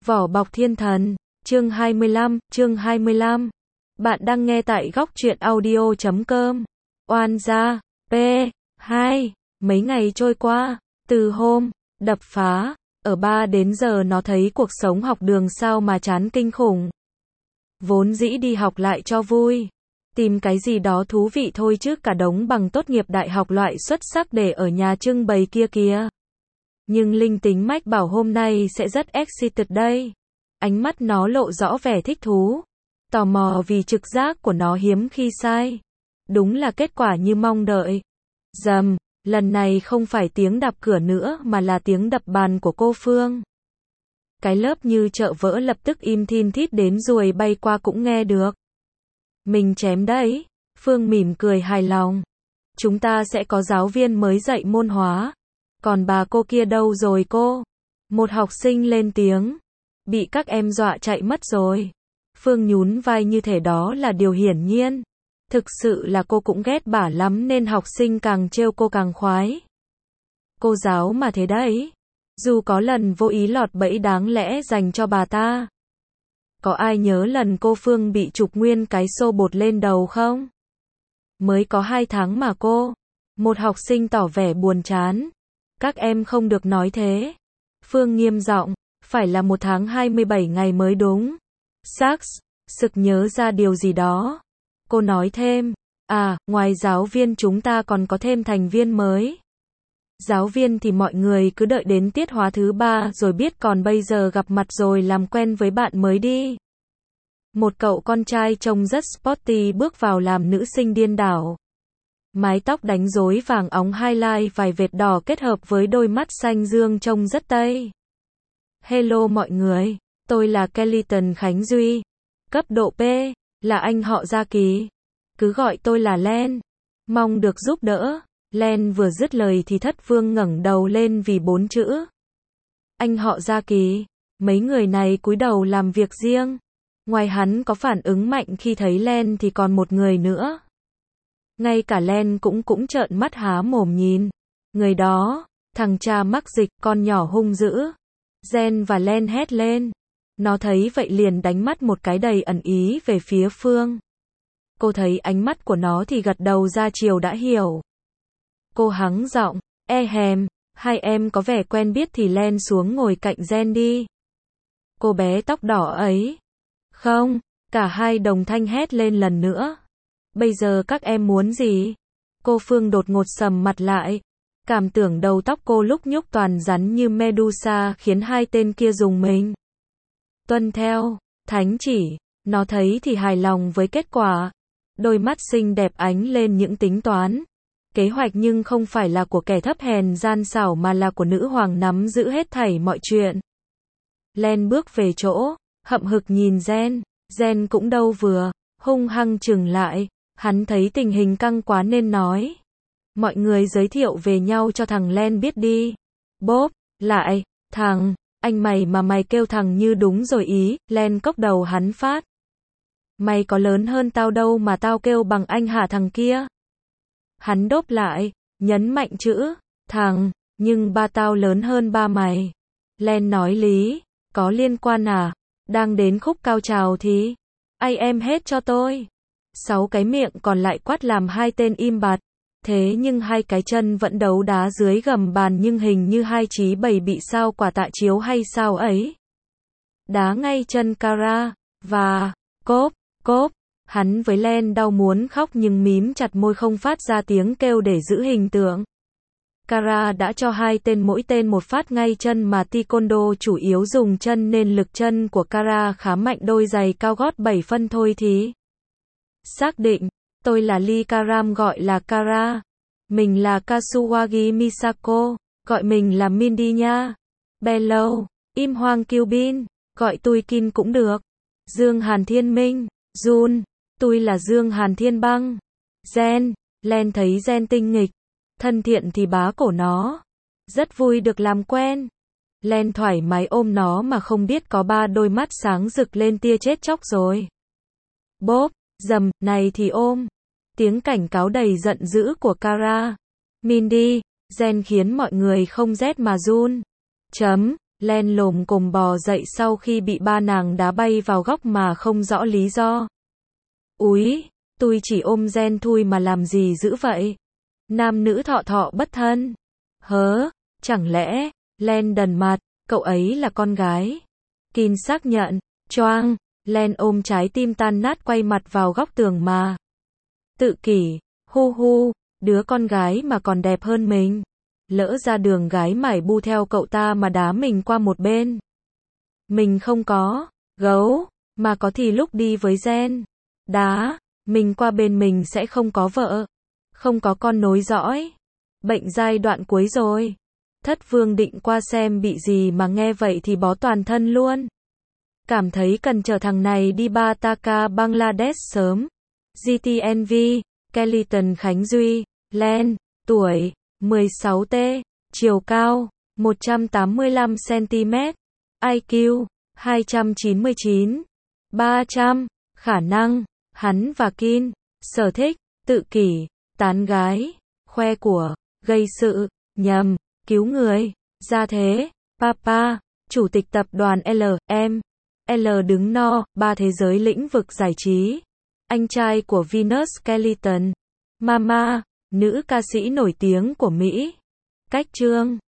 Vỏ bọc thiên thần, chương 25. Bạn đang nghe tại góc truyện audio.com. Oan gia, P. 2. Mấy ngày trôi qua, từ hôm đập phá, ở 3 đến giờ nó thấy cuộc sống học đường sao mà chán kinh khủng. Vốn dĩ đi học lại cho vui, tìm cái gì đó thú vị thôi chứ cả đống bằng tốt nghiệp đại học loại xuất sắc để ở nhà trưng bày kia kìa. Nhưng linh tính mách bảo hôm nay sẽ rất excited đây. Ánh mắt nó lộ rõ vẻ thích thú, tò mò vì trực giác của nó hiếm khi sai. Đúng là kết quả như mong đợi. Rầm, lần này không phải tiếng đập cửa nữa mà là tiếng đập bàn của cô Phương. Cái lớp như chợ vỡ lập tức im thin thít đến ruồi bay qua cũng nghe được. Mình chém đấy, Phương mỉm cười hài lòng. Chúng ta sẽ có giáo viên mới dạy môn hóa. Còn bà cô kia đâu rồi cô? Một học sinh lên tiếng. Bị các em dọa chạy mất rồi. Phương nhún vai như thể đó là điều hiển nhiên. Thực sự là cô cũng ghét bả lắm nên học sinh càng trêu cô càng khoái. Cô giáo mà thế đấy. Dù có lần vô ý lọt bẫy đáng lẽ dành cho bà ta. Có ai nhớ lần cô Phương bị chụp nguyên cái xô bột lên đầu không? Mới có 2 tháng mà cô. Một học sinh tỏ vẻ buồn chán. Các em không được nói thế. Phương nghiêm giọng, phải là 1 tháng 27 ngày mới đúng. Saks, sực nhớ ra điều gì đó. Cô nói thêm, ngoài giáo viên chúng ta còn có thêm thành viên mới. Giáo viên thì mọi người cứ đợi đến tiết hóa thứ 3 rồi biết, còn bây giờ gặp mặt rồi làm quen với bạn mới đi. Một cậu con trai trông rất sporty bước vào làm nữ sinh điên đảo. Mái tóc đánh rối vàng óng highlight vài vệt đỏ kết hợp với đôi mắt xanh dương trông rất Tây. Hello mọi người, tôi là Kellyton Khánh Duy. Cấp độ P, là anh họ Gia Kỳ. Cứ gọi tôi là Len. Mong được giúp đỡ. Len vừa dứt lời thì Thất Vương ngẩng đầu lên vì 4 chữ. Anh họ Gia Kỳ. Mấy người này cúi đầu làm việc riêng. Ngoài hắn có phản ứng mạnh khi thấy Len thì còn một người nữa. Ngay cả Len cũng trợn mắt há mồm nhìn. Người đó, thằng cha mắc dịch, con nhỏ hung dữ. Jen và Len hét lên. Nó thấy vậy liền đánh mắt một cái đầy ẩn ý về phía Phương. Cô thấy ánh mắt của nó thì gật đầu ra chiều đã hiểu. Cô hắng giọng, hai em có vẻ quen biết thì Len xuống ngồi cạnh Jen đi. Cô bé tóc đỏ ấy. Không, cả hai đồng thanh hét lên lần nữa. Bây giờ các em muốn gì? Cô Phương đột ngột sầm mặt lại. Cảm tưởng đầu tóc cô lúc nhúc toàn rắn như Medusa khiến hai tên kia rùng mình. Tuân theo, thánh chỉ, nó thấy thì hài lòng với kết quả. Đôi mắt xinh đẹp ánh lên những tính toán. Kế hoạch nhưng không phải là của kẻ thấp hèn gian xảo mà là của nữ hoàng nắm giữ hết thảy mọi chuyện. Len bước về chỗ, hậm hực nhìn Jen. Jen cũng đâu vừa, hung hăng chừng lại. Hắn thấy tình hình căng quá nên nói. Mọi người giới thiệu về nhau cho thằng Len biết đi. Bốp, lại, thằng, anh mày mà mày kêu thằng như đúng rồi ý, Len cốc đầu hắn phát. Mày có lớn hơn tao đâu mà tao kêu bằng anh hả thằng kia. Hắn đốp lại, nhấn mạnh chữ, thằng, nhưng ba tao lớn hơn ba mày. Len nói lý, có liên quan à, đang đến khúc cao trào thì, ai em hết cho tôi. 6 cái miệng còn lại quát làm hai tên im bặt. Thế nhưng hai cái chân vẫn đấu đá dưới gầm bàn nhưng hình như hai chí bầy bị sao quả tạ chiếu hay sao ấy. Đá ngay chân Kara, và, cốp, hắn với Len đau muốn khóc nhưng mím chặt môi không phát ra tiếng kêu để giữ hình tượng. Kara đã cho hai tên mỗi tên một phát ngay chân mà Taekwondo chủ yếu dùng chân nên lực chân của Kara khá mạnh, đôi giày cao gót 7 phân thôi thì. Xác định, tôi là Lee Karam gọi là Kara. Mình là Kasuwagi Misako, gọi mình là Mindy nha. Bello, Im Hoang Kyubin, gọi tôi Kin cũng được. Dương Hàn Thiên Minh, Jun, tôi là Dương Hàn Thiên Băng. Jen, Len thấy Jen tinh nghịch, thân thiện thì bá cổ nó. Rất vui được làm quen. Len thoải mái ôm nó mà không biết có 3 đôi mắt sáng rực lên tia chết chóc rồi. Bốp, dầm, này thì ôm. Tiếng cảnh cáo đầy giận dữ của Kara. Mindy, Jen khiến mọi người không rét mà run. Len lồm cồm bò dậy sau khi bị ba nàng đá bay vào góc mà không rõ lý do. Úi, tôi chỉ ôm Jen thôi mà làm gì dữ vậy? Nam nữ thọ thọ bất thân. Hớ, chẳng lẽ, Len đần mặt, cậu ấy là con gái. Kin xác nhận, choang, Len ôm trái tim tan nát quay mặt vào góc tường mà. Tự kỷ, hu hu, đứa con gái mà còn đẹp hơn mình. Lỡ ra đường gái mải bu theo cậu ta mà đá mình qua một bên. Mình không có, gấu, mà có thì lúc đi với Jen. Đá, mình qua bên mình sẽ không có vợ. Không có con nối dõi. Bệnh giai đoạn cuối rồi. Thất vương định qua xem bị gì mà nghe vậy thì bó toàn thân luôn. Cảm thấy cần chở thằng này đi Bataka Bangladesh sớm. GTNV, Kellyton Khánh Duy, Len, tuổi, 16T, chiều cao, 185cm, IQ, 299, 300, khả năng, hắn và Kin, sở thích, tự kỷ, tán gái, khoe của, gây sự, nhầm, cứu người, gia thế, papa, chủ tịch tập đoàn LM, L đứng no, 3 thế giới lĩnh vực giải trí, anh trai của Venus Kellyton, Mama, nữ ca sĩ nổi tiếng của Mỹ, cách chương.